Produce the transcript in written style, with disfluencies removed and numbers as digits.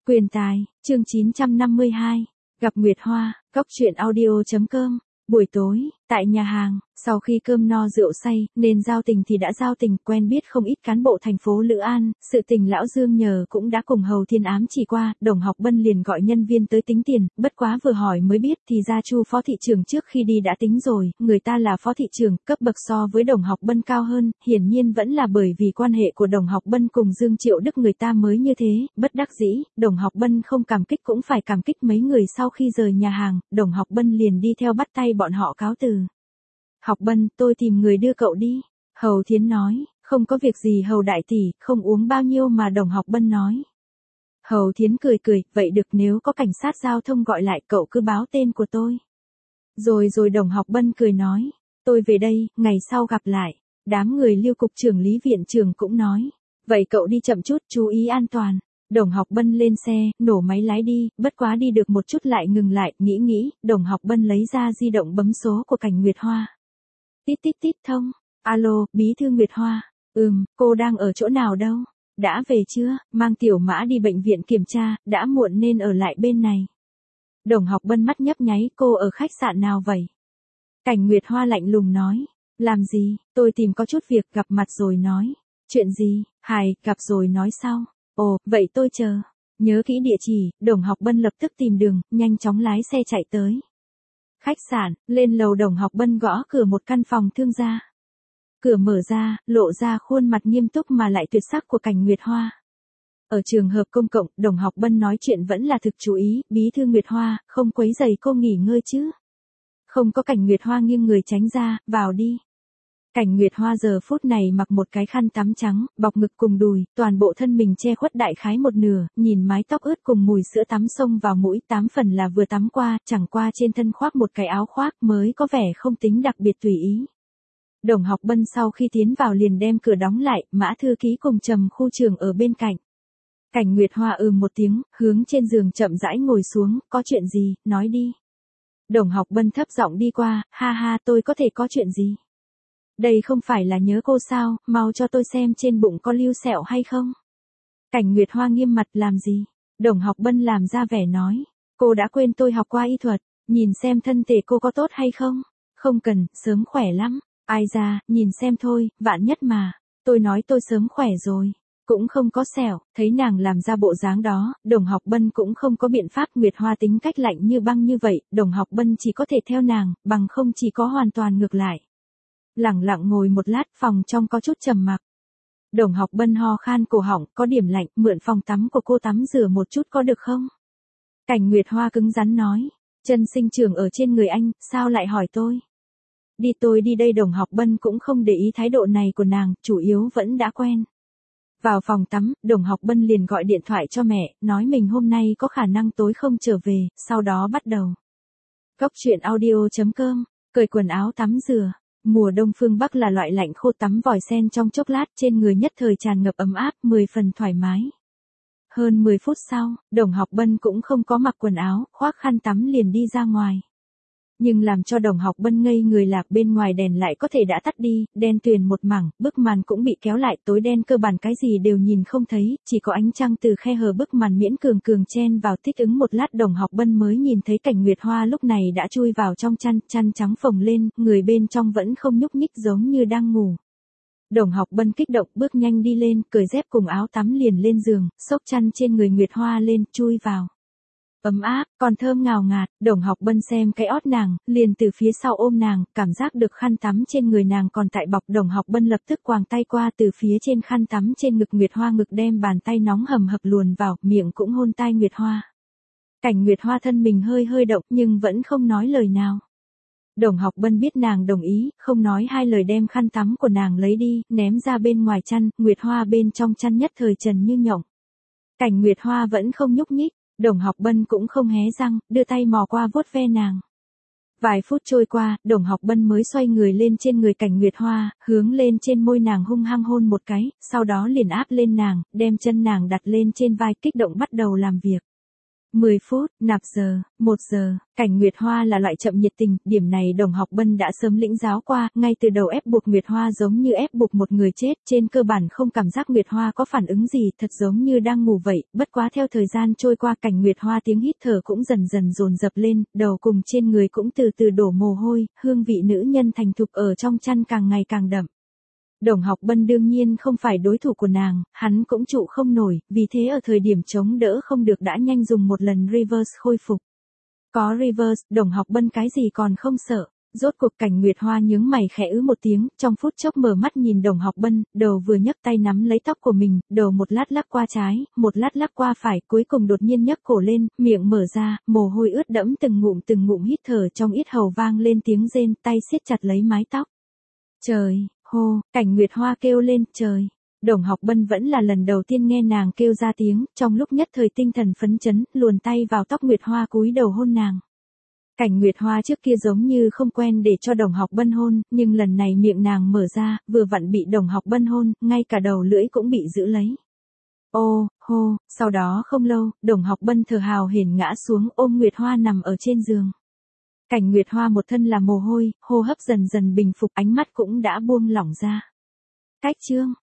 Quyền tài, chương 952, gặp Nguyệt Hoa, Cóc truyện audio.com. Buổi tối, tại nhà hàng, sau khi cơm no rượu say, nên giao tình thì đã giao tình, quen biết không ít cán bộ thành phố Lữ An, sự tình lão Dương nhờ cũng đã cùng Hầu Thiên ám chỉ qua, Đồng Học Bân liền gọi nhân viên tới tính tiền, bất quá vừa hỏi mới biết thì ra Chu phó thị trưởng trước khi đi đã tính rồi, người ta là phó thị trưởng, cấp bậc so với Đồng Học Bân cao hơn, hiển nhiên vẫn là bởi vì quan hệ của Đồng Học Bân cùng Dương Triệu Đức người ta mới như thế, bất đắc dĩ, Đồng Học Bân không cảm kích cũng phải cảm kích mấy người. Sau khi rời nhà hàng, Đồng Học Bân liền đi theo bắt tay bọn họ cáo từ. Học Bân, tôi tìm người đưa cậu đi. Hầu Thiến nói, không có việc gì Hầu đại tỷ, không uống bao nhiêu mà. Đồng Học Bân nói. Hầu Thiến cười cười, vậy được, nếu có cảnh sát giao thông gọi lại cậu cứ báo tên của tôi. Rồi Đồng Học Bân cười nói, tôi về đây, ngày sau gặp lại. Đám người Lưu cục trưởng Lý viện trưởng cũng nói, vậy cậu đi chậm chút, chú ý an toàn. Đồng Học Bân lên xe, nổ máy lái đi, bất quá đi được một chút lại ngừng lại, nghĩ, Đồng Học Bân lấy ra di động bấm số của Cảnh Nguyệt Hoa. Tít tít tít thông, alo, bí thư Nguyệt Hoa, cô đang ở chỗ nào đâu? Đã về chưa? Mang tiểu mã đi bệnh viện kiểm tra, đã muộn nên ở lại bên này. Đồng Học Bân mắt nhấp nháy, cô ở khách sạn nào vậy? Cảnh Nguyệt Hoa lạnh lùng nói, làm gì, tôi tìm có chút việc, gặp mặt rồi nói. Chuyện gì, gặp rồi nói sau. Ồ, vậy tôi chờ. Nhớ kỹ địa chỉ, Đồng Học Bân lập tức tìm đường, nhanh chóng lái xe chạy tới. Khách sạn, lên lầu. Đồng Học Bân gõ cửa một căn phòng thương gia. Cửa mở ra, lộ ra khuôn mặt nghiêm túc mà lại tuyệt sắc của Cảnh Nguyệt Hoa. Ở trường hợp công cộng, Đồng Học Bân nói chuyện vẫn là thực chú ý, bí thư Nguyệt Hoa, không quấy rầy cô nghỉ ngơi chứ. Không có. Cảnh Nguyệt Hoa nghiêng người tránh ra, vào đi. Cảnh Nguyệt Hoa giờ phút này mặc một cái khăn tắm trắng, bọc ngực cùng đùi, toàn bộ thân mình che khuất đại khái một nửa, nhìn mái tóc ướt cùng mùi sữa tắm xông vào mũi, 8 phần là vừa tắm qua, chẳng qua trên thân khoác một cái áo khoác mới có vẻ không tính đặc biệt tùy ý. Đồng Học Bân sau khi tiến vào liền đem cửa đóng lại, Mã thư ký cùng Trầm khu trưởng ở bên cạnh. Cảnh Nguyệt Hoa một tiếng, hướng trên giường chậm rãi ngồi xuống, có chuyện gì, nói đi. Đồng Học Bân thấp giọng đi qua, ha, tôi có thể có chuyện gì? Đây không phải là nhớ cô sao, mau cho tôi xem trên bụng có lưu sẹo hay không. Cảnh Nguyệt Hoa nghiêm mặt, làm gì? Đồng Học Bân làm ra vẻ nói, cô đã quên tôi học qua y thuật, nhìn xem thân thể cô có tốt hay không. Không cần, sớm khỏe lắm. Ai ra, nhìn xem thôi, vạn nhất mà. Tôi nói tôi sớm khỏe rồi, cũng không có sẹo. Thấy nàng làm ra bộ dáng đó, Đồng Học Bân cũng không có biện pháp. Nguyệt Hoa tính cách lạnh như băng như vậy, Đồng Học Bân chỉ có thể theo nàng, bằng không chỉ có hoàn toàn ngược lại. Lẳng lặng ngồi một lát, phòng trong có chút trầm mặc. Đồng Học Bân ho khan cổ họng, có điểm lạnh, mượn phòng tắm của cô tắm rửa một chút có được không? Cảnh Nguyệt Hoa cứng rắn nói, chân sinh trưởng ở trên người anh, sao lại hỏi tôi? Đi, tôi đi đây. Đồng Học Bân cũng không để ý thái độ này của nàng, chủ yếu vẫn đã quen. Vào phòng tắm, Đồng Học Bân liền gọi điện thoại cho mẹ, nói mình hôm nay có khả năng tối không trở về, sau đó bắt đầu. Cóc truyện audio.com, cởi quần áo tắm rửa. Mùa đông phương Bắc là loại lạnh khô, tắm vòi sen trong chốc lát, trên người nhất thời tràn ngập ấm áp, 10 phần thoải mái. Hơn 10 phút sau, Đồng Học Bân cũng không có mặc quần áo, khoác khăn tắm liền đi ra ngoài. Nhưng làm cho Đồng Học Bân ngây người là bên ngoài đèn lại có thể đã tắt đi, đen tuyền một mảng, bức màn cũng bị kéo lại, tối đen cơ bản cái gì đều nhìn không thấy, chỉ có ánh trăng từ khe hở bức màn miễn cường chen vào. Thích ứng một lát, Đồng Học Bân mới nhìn thấy Cảnh Nguyệt Hoa lúc này đã chui vào trong chăn trắng phồng lên, người bên trong vẫn không nhúc nhích giống như đang ngủ. Đồng Học Bân kích động bước nhanh đi lên, cởi dép cùng áo tắm liền lên giường, xốc chăn trên người Nguyệt Hoa lên, chui vào. Ấm áp, còn thơm ngào ngạt. Đồng Học Bân xem cái ót nàng, liền từ phía sau ôm nàng, cảm giác được khăn tắm trên người nàng còn tại bọc. Đồng Học Bân lập tức quàng tay qua từ phía trên khăn tắm trên ngực Nguyệt Hoa, ngực đem bàn tay nóng hầm hập luồn vào, miệng cũng hôn tai Nguyệt Hoa. Cảnh Nguyệt Hoa thân mình hơi động nhưng vẫn không nói lời nào. Đồng Học Bân biết nàng đồng ý, không nói hai lời đem khăn tắm của nàng lấy đi, ném ra bên ngoài chăn. Nguyệt Hoa bên trong chăn nhất thời trần như nhộng. Cảnh Nguyệt Hoa vẫn không nhúc nhích. Đồng Học Bân cũng không hé răng, đưa tay mò qua vuốt ve nàng. Vài phút trôi qua, Đồng Học Bân mới xoay người lên trên người Cảnh Nguyệt Hoa, hướng lên trên môi nàng hung hăng hôn một cái, sau đó liền áp lên nàng, đem chân nàng đặt lên trên vai, kích động bắt đầu làm việc. 10 phút, nạp giờ, 1 giờ, Cảnh Nguyệt Hoa là loại chậm nhiệt tình, điểm này Đồng Học Bân đã sớm lĩnh giáo qua, ngay từ đầu ép buộc Nguyệt Hoa giống như ép buộc một người chết, trên cơ bản không cảm giác Nguyệt Hoa có phản ứng gì, thật giống như đang ngủ vậy, bất quá theo thời gian trôi qua Cảnh Nguyệt Hoa tiếng hít thở cũng dần dần dồn dập lên, đầu cùng trên người cũng từ từ đổ mồ hôi, hương vị nữ nhân thành thục ở trong chăn càng ngày càng đậm. Đồng Học Bân đương nhiên không phải đối thủ của nàng, hắn cũng trụ không nổi, vì thế ở thời điểm chống đỡ không được đã nhanh dùng một lần reverse khôi phục. Có reverse, Đồng Học Bân cái gì còn không sợ. Rốt cuộc Cảnh Nguyệt Hoa nhướng mày khẽ một tiếng, trong phút chốc mở mắt nhìn Đồng Học Bân, đầu vừa nhấc tay nắm lấy tóc của mình, đầu một lát lắc qua trái, một lát lắc qua phải, cuối cùng đột nhiên nhấc cổ lên, miệng mở ra, mồ hôi ướt đẫm từng ngụm hít thở trong yết hầu vang lên tiếng rên, tay siết chặt lấy mái tóc. Trời, hô, Cảnh Nguyệt Hoa kêu lên, trời. Đồng Học Bân vẫn là lần đầu tiên nghe nàng kêu ra tiếng, trong lúc nhất thời tinh thần phấn chấn, luồn tay vào tóc Nguyệt Hoa cúi đầu hôn nàng. Cảnh Nguyệt Hoa trước kia giống như không quen để cho Đồng Học Bân hôn, nhưng lần này miệng nàng mở ra, vừa vặn bị Đồng Học Bân hôn, ngay cả đầu lưỡi cũng bị giữ lấy. Ô, hô, sau đó không lâu, Đồng Học Bân thở hào hển ngã xuống ôm Nguyệt Hoa nằm ở trên giường. Cảnh Nguyệt Hoa một thân là mồ hôi, hô hấp dần dần bình phục, ánh mắt cũng đã buông lỏng ra. Cách chương